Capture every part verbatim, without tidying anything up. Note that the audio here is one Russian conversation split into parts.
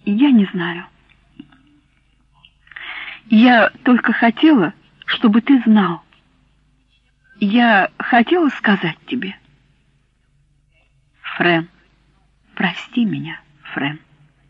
Я не знаю. Я только хотела, чтобы ты знал. Я хотела сказать тебе. Френ, прости меня, Френ.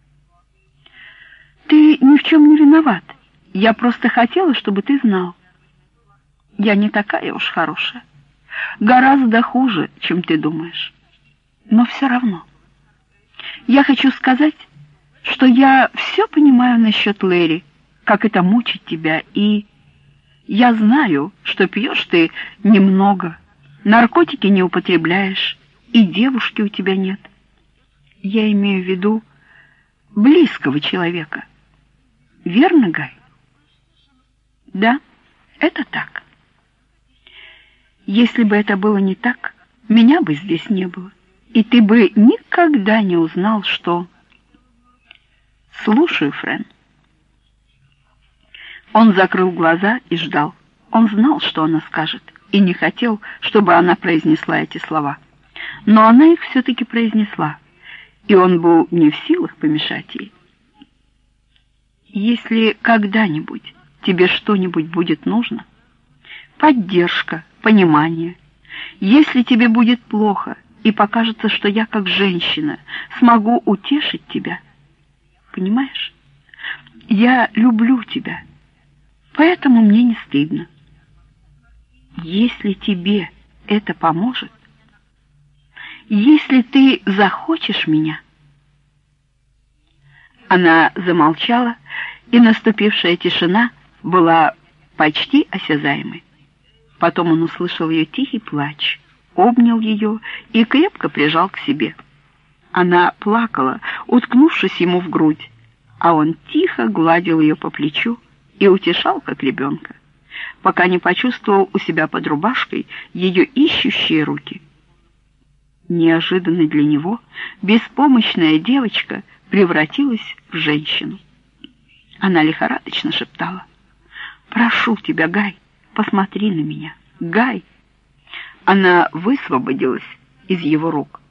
Ты ни в чем не виноват. Я просто хотела, чтобы ты знал. Я не такая уж хорошая. Гораздо хуже, чем ты думаешь. Но все равно. Я хочу сказать, что я все понимаю насчет Лэри, как это мучит тебя, и я знаю, что пьешь ты немного, наркотики не употребляешь, и девушки у тебя нет. Я имею в виду близкого человека. Верно, Гай? Да, это так. Если бы это было не так, меня бы здесь не было, и ты бы никогда не узнал, что... Слушаю, Френ. Он закрыл глаза и ждал. Он знал, что она скажет, и не хотел, чтобы она произнесла эти слова. Но она их все-таки произнесла, и он был не в силах помешать ей. Если когда-нибудь тебе что-нибудь будет нужно, поддержка, понимание, если тебе будет плохо и покажется, что я как женщина смогу утешить тебя, понимаешь? Я люблю тебя, поэтому мне не стыдно. Если тебе это поможет, если ты захочешь меня... Она замолчала, и наступившая тишина была почти осязаемой. Потом он услышал ее тихий плач, обнял ее и крепко прижал к себе. Она плакала, уткнувшись ему в грудь, а он тихо гладил ее по плечу и утешал, как ребенка, пока не почувствовал у себя под рубашкой ее ищущие руки. Неожиданно для него беспомощная девочка превратилась в женщину. Она лихорадочно шептала: «Прошу тебя, Гай, посмотри на меня, Гай!» Она высвободилась из его рук.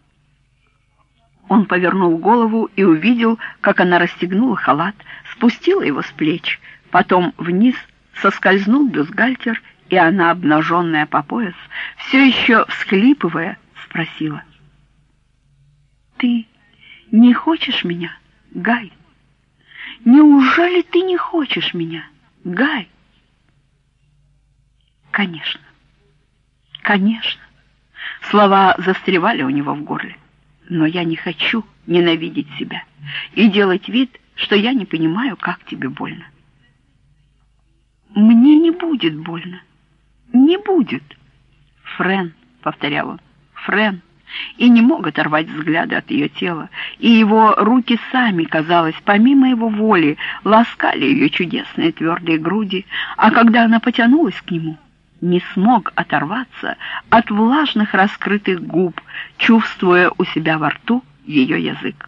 Он повернул голову и увидел, как она расстегнула халат, спустила его с плеч, потом вниз соскользнул бюстгальтер, и она, обнаженная по пояс, все еще всхлипывая, спросила: «Ты не хочешь меня, Гай? Неужели ты не хочешь меня, Гай?» «Конечно, конечно». Слова застревали у него в горле. «Но я не хочу ненавидеть себя и делать вид, что я не понимаю, как тебе больно». «Мне не будет больно. Не будет». «Френ», — повторял он, — «Френ». И не мог оторвать взгляды от ее тела, и его руки сами, казалось, помимо его воли, ласкали ее чудесные твердые груди, а когда она потянулась к нему, не смог оторваться от влажных раскрытых губ, чувствуя у себя во рту ее язык.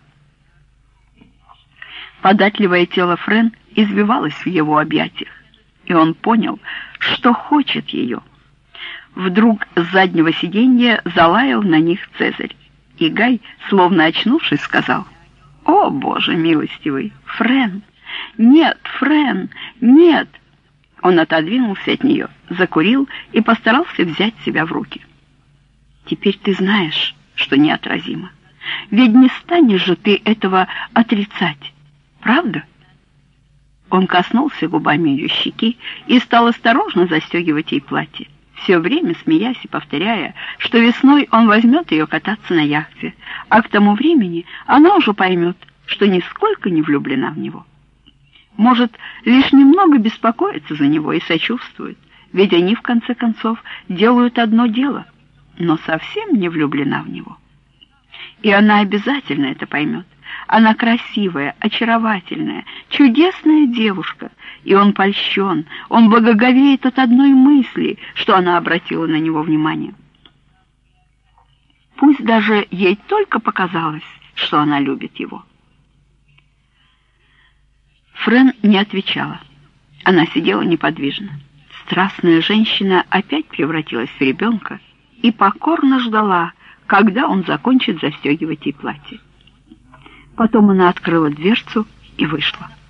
Податливое тело Френ извивалось в его объятиях, и он понял, что хочет ее. Вдруг с заднего сиденья залаял на них Цезарь, и Гай, словно очнувшись, сказал: «О, Боже милостивый, Френ! Нет, Френ, нет!» Он отодвинулся от нее, закурил и постарался взять себя в руки. «Теперь ты знаешь, что неотразимо. Ведь не станешь же ты этого отрицать, правда?» Он коснулся губами ее щеки и стал осторожно застегивать ей платье, все время смеясь и повторяя, что весной он возьмет ее кататься на яхте, а к тому времени она уже поймет, что нисколько не влюблена в него. Может, лишь немного беспокоится за него и сочувствует, ведь они, в конце концов, делают одно дело, но совсем не влюблена в него. И она обязательно это поймет. Она красивая, очаровательная, чудесная девушка, и он польщен, он благоговеет от одной мысли, что она обратила на него внимание. Пусть даже ей только показалось, что она любит его. Френ не отвечала. Она сидела неподвижно. Страстная женщина опять превратилась в ребенка и покорно ждала, когда он закончит застегивать ей платье. Потом она открыла дверцу и вышла.